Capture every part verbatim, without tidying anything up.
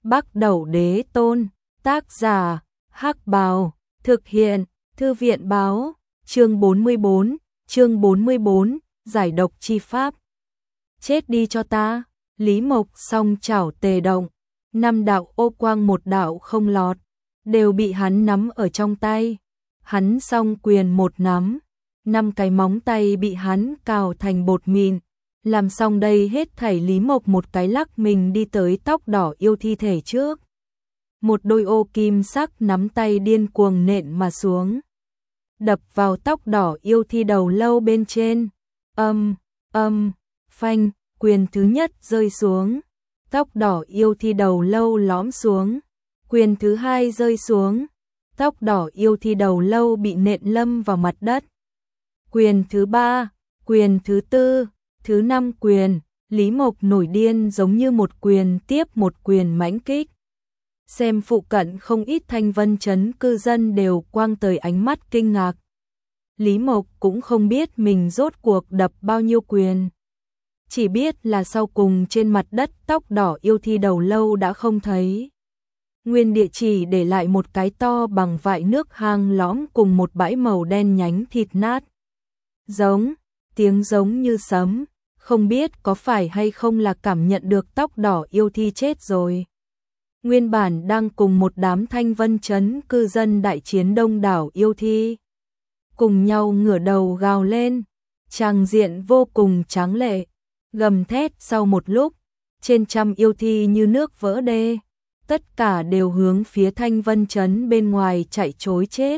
Bắc Đẩu Đế Tôn, tác giả, Hắc Bào, thực hiện, Thư viện báo, chương bốn mươi bốn, chương bốn mươi bốn, giải độc chi pháp. Chết đi cho ta, Lý Mộc song chảo tề động, năm đạo ô quang một đạo không lọt, đều bị hắn nắm ở trong tay. Hắn song quyền một nắm, năm cái móng tay bị hắn cào thành bột mịn. Làm xong đây hết thảy, Lý Mộc một cái lắc mình đi tới tóc đỏ yêu thi thể trước. Một đôi ô kim sắc nắm tay điên cuồng nện mà xuống, đập vào tóc đỏ yêu thi đầu lâu bên trên. Âm, âm, phanh, quyền thứ nhất rơi xuống, tóc đỏ yêu thi đầu lâu lõm xuống. Quyền thứ hai rơi xuống, tóc đỏ yêu thi đầu lâu bị nện lâm vào mặt đất. Quyền thứ ba, quyền thứ tư, thứ năm quyền, Lý Mộc nổi điên giống như một quyền tiếp một quyền mãnh kích. Xem phụ cận không ít Thanh Vân trấn cư dân đều quang tới ánh mắt kinh ngạc. Lý Mộc cũng không biết mình rốt cuộc đập bao nhiêu quyền. Chỉ biết là sau cùng trên mặt đất tóc đỏ yêu thi đầu lâu đã không thấy. Nguyên địa chỉ để lại một cái to bằng vại nước hang lõm cùng một bãi màu đen nhánh thịt nát. Giống, tiếng giống như sấm, không biết có phải hay không là cảm nhận được tóc đỏ yêu thi chết rồi. Nguyên bản đang cùng một đám Thanh Vân trấn cư dân đại chiến đông đảo yêu thi, cùng nhau ngửa đầu gào lên, tràng diện vô cùng tráng lệ, gầm thét. Sau một lúc, trên trăm yêu thi như nước vỡ đê, tất cả đều hướng phía Thanh Vân trấn bên ngoài chạy trối chết.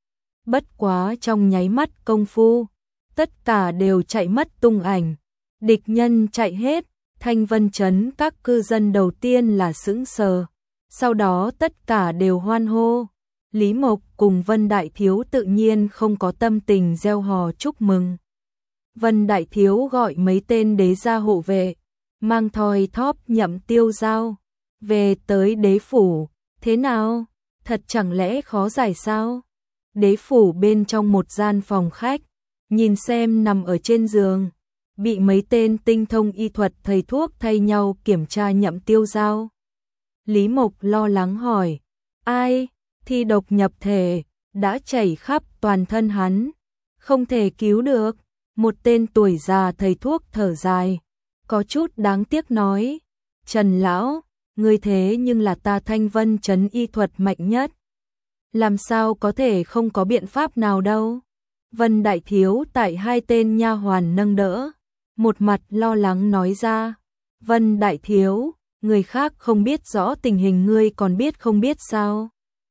Bất quá trong nháy mắt công phu, tất cả đều chạy mất tung ảnh, địch nhân chạy hết. Thanh Vân trấn các cư dân đầu tiên là sững sờ, sau đó tất cả đều hoan hô. Lý Mộc cùng Vân Đại Thiếu tự nhiên không có tâm tình reo hò chúc mừng. Vân Đại Thiếu gọi mấy tên đế gia hộ vệ, mang thoi thóp Nhậm Tiêu Giao về tới đế phủ. Thế nào? Thật chẳng lẽ khó giải sao? Đế phủ bên trong một gian phòng khách, nhìn xem nằm ở trên giường, bị mấy tên tinh thông y thuật thầy thuốc thay nhau kiểm tra Nhậm Tiêu Giao. Lý Mộc lo lắng hỏi, ai? Thi độc nhập thể, đã chảy khắp toàn thân hắn, không thể cứu được. Một tên tuổi già thầy thuốc thở dài, có chút đáng tiếc nói, Trần lão, ngươi thế nhưng là ta Thanh Vân trấn y thuật mạnh nhất, làm sao có thể không có biện pháp nào đâu. Vân Đại Thiếu tại hai tên nha hoàn nâng đỡ, một mặt lo lắng nói ra, Vân Đại Thiếu, người khác không biết rõ tình hình ngươi còn biết không biết sao?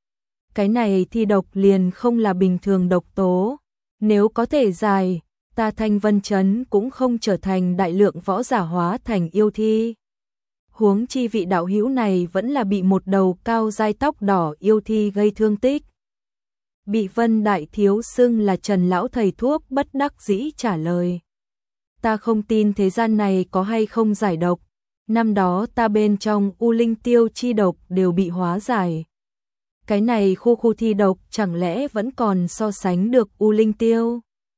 Cái này thi độc liền không là bình thường độc tố, nếu có thể giải, ta Thanh Vân trấn cũng không trở thành đại lượng võ giả hóa thành yêu thi. Huống chi vị đạo hữu này vẫn là bị một đầu cao dai tóc đỏ yêu thi gây thương tích. Bị Vân Đại Thiếu xưng là Trần lão thầy thuốc bất đắc dĩ trả lời, ta không tin thế gian này có hay không giải độc, năm đó ta bên trong U Linh Tiêu chi độc đều bị hóa giải. Cái này khu khu thi độc chẳng lẽ vẫn còn so sánh được U Linh Tiêu?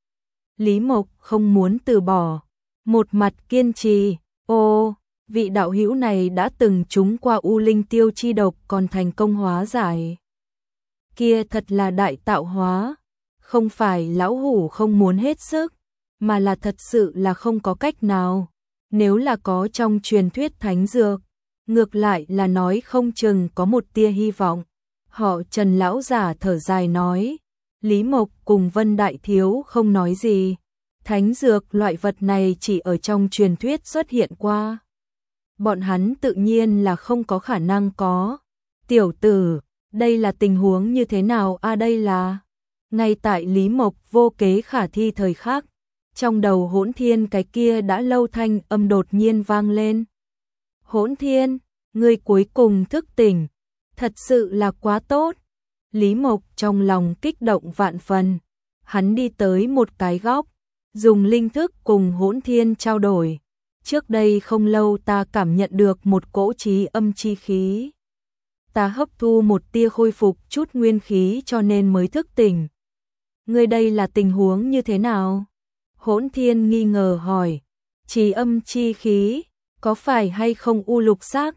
Lý Mộc không muốn từ bỏ, một mặt kiên trì, ô, vị đạo hữu này đã từng trúng qua U Linh Tiêu chi độc còn thành công hóa giải. Kia thật là đại tạo hóa, không phải lão hủ không muốn hết sức, mà là thật sự là không có cách nào. Nếu là có trong truyền thuyết thánh dược, ngược lại là nói không chừng có một tia hy vọng. Họ Trần lão giả thở dài nói, Lý Mộc cùng Vân Đại Thiếu không nói gì. Thánh dược loại vật này chỉ ở trong truyền thuyết xuất hiện qua, bọn hắn tự nhiên là không có khả năng có. Tiểu tử, đây là tình huống như thế nào a? À, đây là... Ngay tại Lý Mộc vô kế khả thi thời khắc, trong đầu Hỗn Thiên cái kia đã lâu thanh âm đột nhiên vang lên. Hỗn Thiên, ngươi cuối cùng thức tỉnh, thật sự là quá tốt. Lý Mộc trong lòng kích động vạn phần, hắn đi tới một cái góc, dùng linh thức cùng Hỗn Thiên trao đổi. Trước đây không lâu ta cảm nhận được một cỗ trí âm chi khí, ta hấp thu một tia khôi phục chút nguyên khí cho nên mới thức tỉnh. Ngươi đây là tình huống như thế nào? Hỗn Thiên nghi ngờ hỏi, trí âm chi khí, có phải hay không u lục sắc?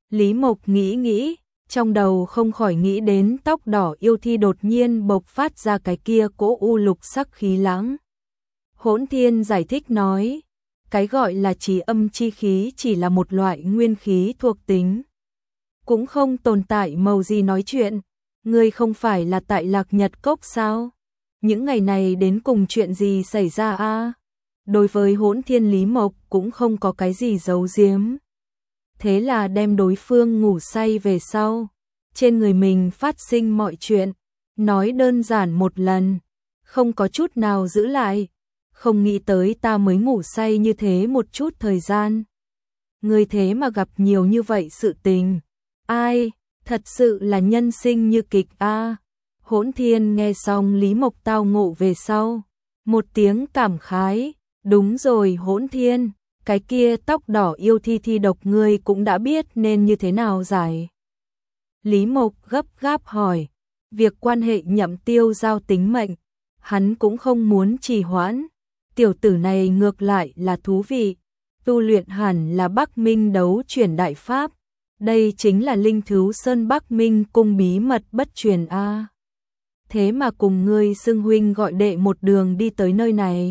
Lý Mộc nghĩ nghĩ, trong đầu không khỏi nghĩ đến tóc đỏ yêu thi đột nhiên bộc phát ra cái kia cỗ u lục sắc khí lãng. Hỗn Thiên giải thích nói, cái gọi là trì âm chi khí chỉ là một loại nguyên khí thuộc tính. Cũng không tồn tại màu gì nói chuyện, ngươi không phải là tại Lạc Nhật Cốc sao? Những ngày này đến cùng chuyện gì xảy ra a? Đối với Hỗn Thiên, Lý Mộc cũng không có cái gì giấu giếm. Thế là đem đối phương ngủ say về sau, trên người mình phát sinh mọi chuyện, nói đơn giản một lần, không có chút nào giữ lại. Không nghĩ tới ta mới ngủ say như thế một chút thời gian. Người thế mà gặp nhiều như vậy sự tình. Ai, thật sự là nhân sinh như kịch a. Hỗn Thiên nghe xong Lý Mộc tao ngộ về sau, một tiếng cảm khái, đúng rồi Hỗn Thiên, cái kia tóc đỏ yêu thi thi độc ngươi cũng đã biết nên như thế nào giải. Lý Mộc gấp gáp hỏi, việc quan hệ Nhậm Tiêu giao tính mệnh, hắn cũng không muốn trì hoãn. Tiểu tử này ngược lại là thú vị, tu luyện hẳn là Bắc Minh đấu chuyển đại pháp, đây chính là linh thú Sơn Bắc Minh cung bí mật bất truyền a. Thế mà cùng ngươi xưng huynh gọi đệ một đường đi tới nơi này.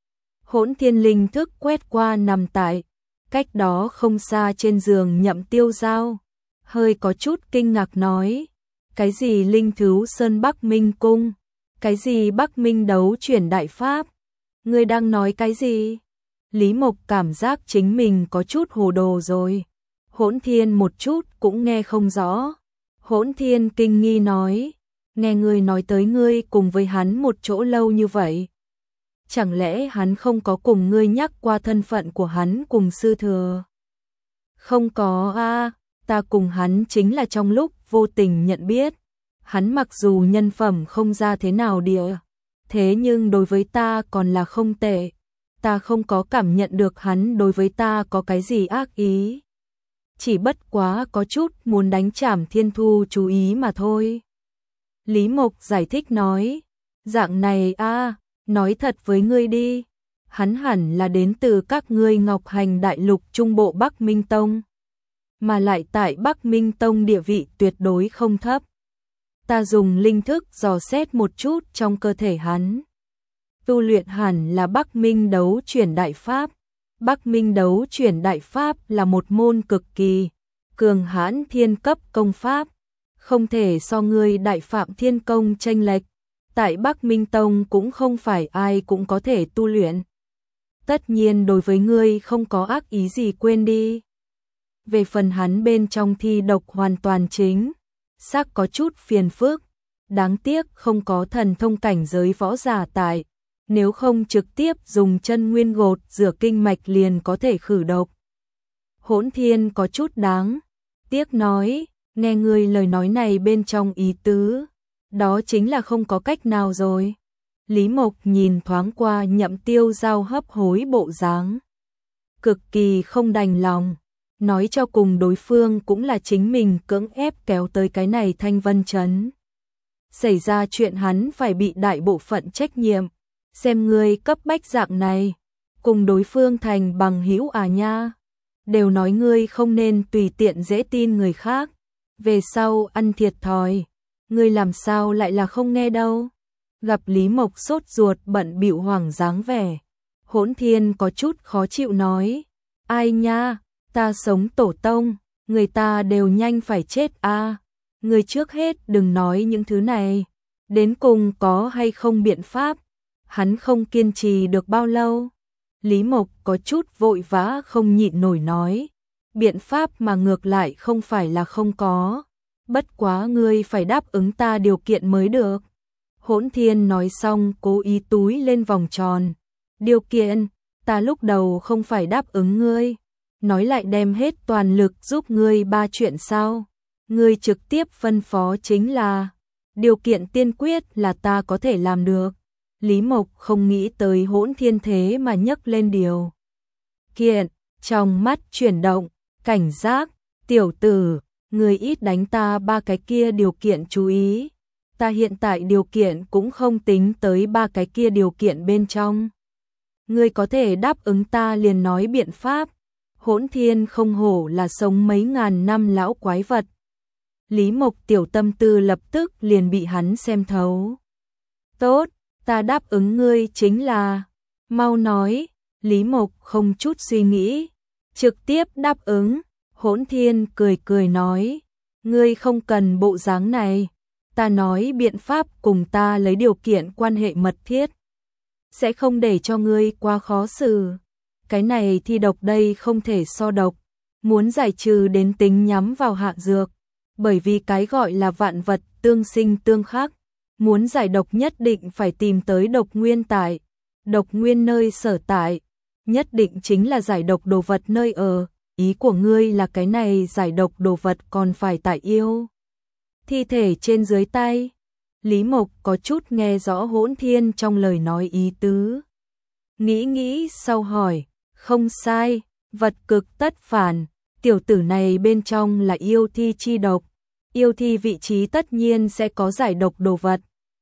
Hỗn Thiên linh thức quét qua nằm tại cách đó không xa trên giường Nhậm Tiêu giao, hơi có chút kinh ngạc nói, cái gì linh thú Sơn Bắc Minh cung, cái gì Bắc Minh đấu chuyển đại pháp, ngươi đang nói cái gì? Lý Mộc cảm giác chính mình có chút hồ đồ rồi. Hỗn Thiên một chút cũng nghe không rõ. Hỗn Thiên kinh nghi nói, nghe ngươi nói tới ngươi cùng với hắn một chỗ lâu như vậy. Chẳng lẽ hắn không có cùng ngươi nhắc qua thân phận của hắn cùng sư thừa? Không có a, ta cùng hắn chính là trong lúc vô tình nhận biết. Hắn mặc dù nhân phẩm không ra thế nào địa, thế nhưng đối với ta còn là không tệ. Ta không có cảm nhận được hắn đối với ta có cái gì ác ý. Chỉ bất quá có chút muốn đánh Trảm Thiên Thu chú ý mà thôi. Lý Mộc giải thích nói, dạng này a, nói thật với ngươi đi, hắn hẳn là đến từ các ngươi Ngọc Hành Đại Lục Trung Bộ Bắc Minh Tông, mà lại tại Bắc Minh Tông địa vị tuyệt đối không thấp. Ta dùng linh thức dò xét một chút trong cơ thể hắn. Tu luyện hẳn là Bắc Minh đấu chuyển đại pháp. Bắc Minh đấu chuyển đại pháp là một môn cực kỳ cường hãn thiên cấp công pháp, không thể so ngươi Đại Phạm Thiên Công chênh lệch. Tại Bắc Minh Tông cũng không phải ai cũng có thể tu luyện. Tất nhiên đối với ngươi không có ác ý gì, quên đi. Về phần hắn bên trong thi độc hoàn toàn chính xác có chút phiền phức, đáng tiếc không có thần thông cảnh giới võ giả tại, nếu không trực tiếp dùng chân nguyên gột rửa kinh mạch liền có thể khử độc. Hỗn Thiên có chút đáng tiếc nói, nghe ngươi lời nói này bên trong ý tứ, đó chính là không có cách nào rồi. Lý Mộc nhìn thoáng qua Nhậm Tiêu giao hấp hối bộ dáng, cực kỳ không đành lòng, nói cho cùng đối phương cũng là chính mình cưỡng ép kéo tới cái này Thanh Vân Trấn. Xảy ra chuyện hắn phải bị đại bộ phận trách nhiệm, xem ngươi cấp bách dạng này, cùng đối phương thành bằng hữu à nha. Đều nói ngươi không nên tùy tiện dễ tin người khác, về sau ăn thiệt thòi, ngươi làm sao lại là không nghe đâu. Gặp Lý Mộc sốt ruột bận bịu hoảng dáng vẻ, Hỗn Thiên có chút khó chịu nói, ai nha, ta sống tổ tông, người ta đều nhanh phải chết a. À. Ngươi trước hết đừng nói những thứ này, đến cùng có hay không biện pháp. Hắn không kiên trì được bao lâu. Lý Mộc có chút vội vã không nhịn nổi nói, biện pháp mà ngược lại không phải là không có, bất quá ngươi phải đáp ứng ta điều kiện mới được. Hỗn Thiên nói xong cố ý túi lên vòng tròn, điều kiện, ta lúc đầu không phải đáp ứng ngươi, nói lại đem hết toàn lực giúp ngươi ba chuyện sao, ngươi trực tiếp phân phó chính là, điều kiện tiên quyết là ta có thể làm được. Lý Mộc không nghĩ tới Hỗn Thiên thế mà nhấc lên điều kiện, trong mắt chuyển động, cảnh giác, tiểu tử, người ít đánh ta ba cái kia điều kiện chú ý, ta hiện tại điều kiện cũng không tính tới ba cái kia điều kiện bên trong. Ngươi có thể đáp ứng ta liền nói biện pháp. Hỗn Thiên không hổ là sống mấy ngàn năm lão quái vật. Lý Mộc tiểu tâm tư lập tức liền bị hắn xem thấu. Tốt, ta đáp ứng ngươi chính là, mau nói. Lý Mộc không chút suy nghĩ, trực tiếp đáp ứng. Hỗn Thiên cười cười nói, ngươi không cần bộ dáng này, ta nói biện pháp cùng ta lấy điều kiện quan hệ mật thiết, sẽ không để cho ngươi quá khó xử. Cái này thi độc đây không thể so độc, muốn giải trừ đến tính nhắm vào hạ dược, bởi vì cái gọi là vạn vật tương sinh tương khắc, muốn giải độc nhất định phải tìm tới độc nguyên tại, độc nguyên nơi sở tại, nhất định chính là giải độc đồ vật nơi ở. Ý của ngươi là cái này giải độc đồ vật còn phải tại yêu thi thể trên dưới tay. Lý Mộc có chút nghe rõ Hỗn Thiên trong lời nói ý tứ. Nghĩ nghĩ sau hỏi, không sai, vật cực tất phản, tiểu tử này bên trong là yêu thi chi độc, yêu thi vị trí tất nhiên sẽ có giải độc đồ vật.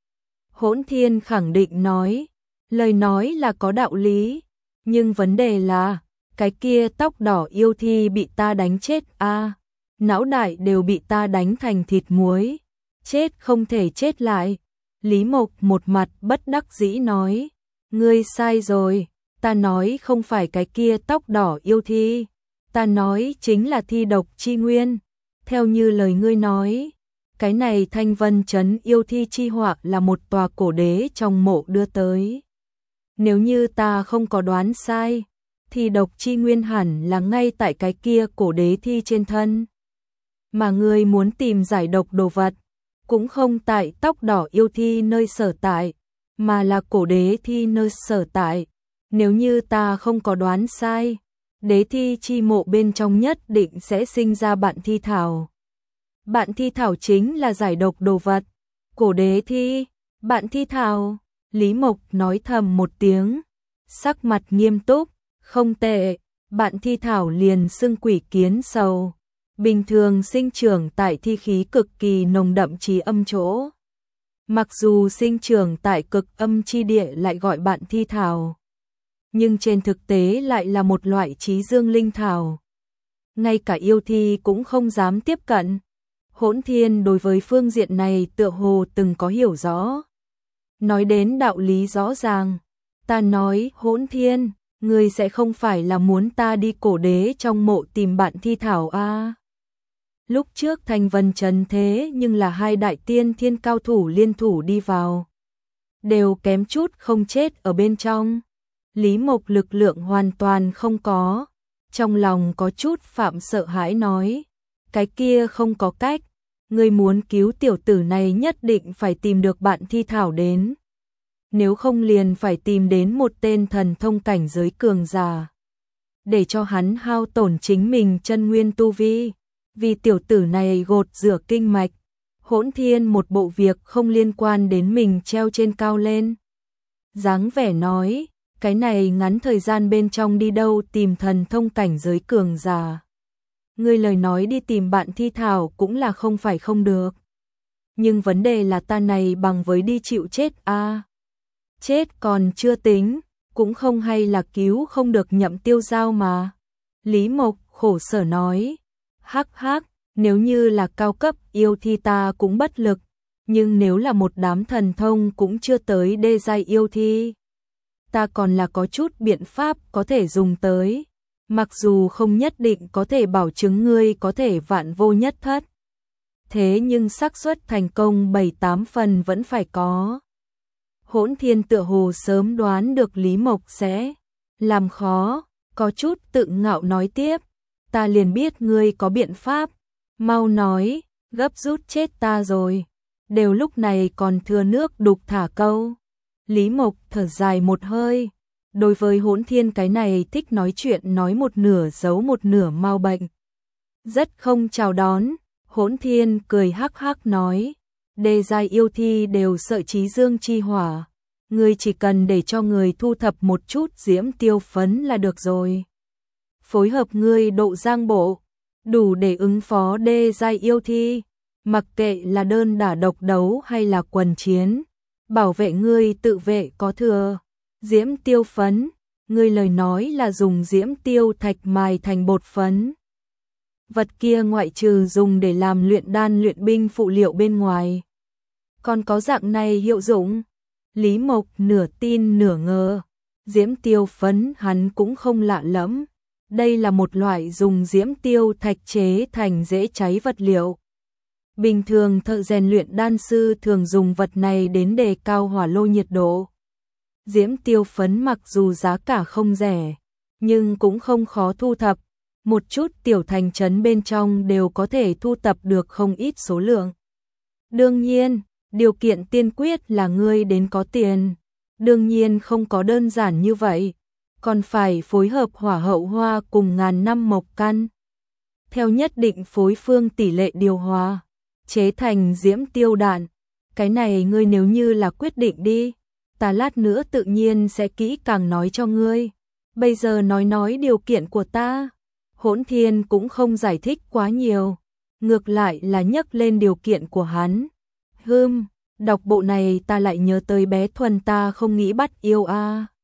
Hỗn Thiên khẳng định nói, lời nói là có đạo lý, nhưng vấn đề là, cái kia tóc đỏ yêu thi bị ta đánh chết a, à, não đại đều bị ta đánh thành thịt muối, chết không thể chết lại. Lý Mộc một mặt bất đắc dĩ nói, ngươi sai rồi, ta nói không phải cái kia tóc đỏ yêu thi, ta nói chính là thi độc chi nguyên. Theo như lời ngươi nói, cái này Thanh Vân Trấn yêu thi chi họa là một tòa cổ đế trong mộ đưa tới. Nếu như ta không có đoán sai, thì độc chi nguyên hẳn là ngay tại cái kia cổ đế thi trên thân. Mà ngươi muốn tìm giải độc đồ vật, cũng không tại tóc đỏ yêu thi nơi sở tại, mà là cổ đế thi nơi sở tại. Nếu như ta không có đoán sai, đế thi chi mộ bên trong nhất định sẽ sinh ra bạn thi thảo. Bạn thi thảo chính là giải độc đồ vật. Cổ đế thi, bạn thi thảo. Lý Mộc nói thầm một tiếng, sắc mặt nghiêm túc, không tệ, bạn thi thảo liền xưng quỷ kiến sầu, bình thường sinh trưởng tại thi khí cực kỳ nồng đậm trí âm chỗ. Mặc dù sinh trưởng tại cực âm chi địa lại gọi bạn thi thảo, nhưng trên thực tế lại là một loại trí dương linh thảo. Ngay cả yêu thi cũng không dám tiếp cận. Hỗn Thiên đối với phương diện này tựa hồ từng có hiểu rõ. Nói đến đạo lý rõ ràng, ta nói Hỗn Thiên, ngươi sẽ không phải là muốn ta đi cổ đế trong mộ tìm bạn thi thảo a? À? Lúc trước Thanh Vân Trấn thế nhưng là hai đại tiên thiên cao thủ liên thủ đi vào, đều kém chút không chết ở bên trong. Lý Mộc lực lượng hoàn toàn không có, trong lòng có chút phạm sợ hãi nói, cái kia không có cách, ngươi muốn cứu tiểu tử này nhất định phải tìm được bạn thi thảo đến. Nếu không liền phải tìm đến một tên thần thông cảnh giới cường giả, để cho hắn hao tổn chính mình chân nguyên tu vi, vì tiểu tử này gột rửa kinh mạch. Hỗn Thiên một bộ việc không liên quan đến mình treo trên cao lên. Dáng vẻ nói, cái này ngắn thời gian bên trong đi đâu tìm thần thông cảnh giới cường giả. Ngươi lời nói đi tìm bạn thi thảo cũng là không phải không được. Nhưng vấn đề là ta này bằng với đi chịu chết a. À, chết còn chưa tính, cũng không hay là cứu không được Nhậm Tiêu Giao mà. Lý Mộc khổ sở nói, hắc hắc, nếu như là cao cấp yêu thi ta cũng bất lực, nhưng nếu là một đám thần thông cũng chưa tới đê giai yêu thi, ta còn là có chút biện pháp có thể dùng tới. Mặc dù không nhất định có thể bảo chứng ngươi có thể vạn vô nhất thất, thế nhưng xác suất thành công bảy tám phần vẫn phải có. Hỗn Thiên tựa hồ sớm đoán được Lý Mộc sẽ làm khó, có chút tự ngạo nói tiếp, ta liền biết ngươi có biện pháp, mau nói, gấp rút chết ta rồi, đều lúc này còn thừa nước đục thả câu. Lý Mộc thở dài một hơi, đối với Hỗn Thiên cái này thích nói chuyện nói một nửa giấu một nửa mau bệnh, rất không chào đón. Hỗn Thiên cười hắc hắc nói, đê giai yêu thi đều sợ trí dương chi hỏa, ngươi chỉ cần để cho người thu thập một chút diễm tiêu phấn là được rồi. Phối hợp ngươi độ giang bộ, đủ để ứng phó đê giai yêu thi, mặc kệ là đơn đả độc đấu hay là quần chiến, bảo vệ ngươi tự vệ có thừa. Diễm tiêu phấn, ngươi lời nói là dùng diễm tiêu thạch mài thành bột phấn. Vật kia ngoại trừ dùng để làm luyện đan luyện binh phụ liệu bên ngoài, còn có dạng này hiệu dụng. Lý Mộc nửa tin nửa ngờ, diễm tiêu phấn hắn cũng không lạ lẫm. Đây là một loại dùng diễm tiêu thạch chế thành dễ cháy vật liệu. Bình thường thợ rèn luyện đan sư thường dùng vật này đến đề cao hỏa lô nhiệt độ. Diễm tiêu phấn mặc dù giá cả không rẻ, nhưng cũng không khó thu thập. Một chút tiểu thành trấn bên trong đều có thể thu tập được không ít số lượng. Đương nhiên, điều kiện tiên quyết là ngươi đến có tiền. Đương nhiên không có đơn giản như vậy, còn phải phối hợp hỏa hậu hoa cùng ngàn năm mộc căn. Theo nhất định phối phương tỷ lệ điều hòa, chế thành diễm tiêu đạn. Cái này ngươi nếu như là quyết định đi, ta lát nữa tự nhiên sẽ kỹ càng nói cho ngươi. Bây giờ nói nói điều kiện của ta. Hỗn Thiên cũng không giải thích quá nhiều, ngược lại là nhắc lên điều kiện của hắn. Hừm, đọc bộ này ta lại nhớ tới bé Thuần ta không nghĩ bắt yêu a. À.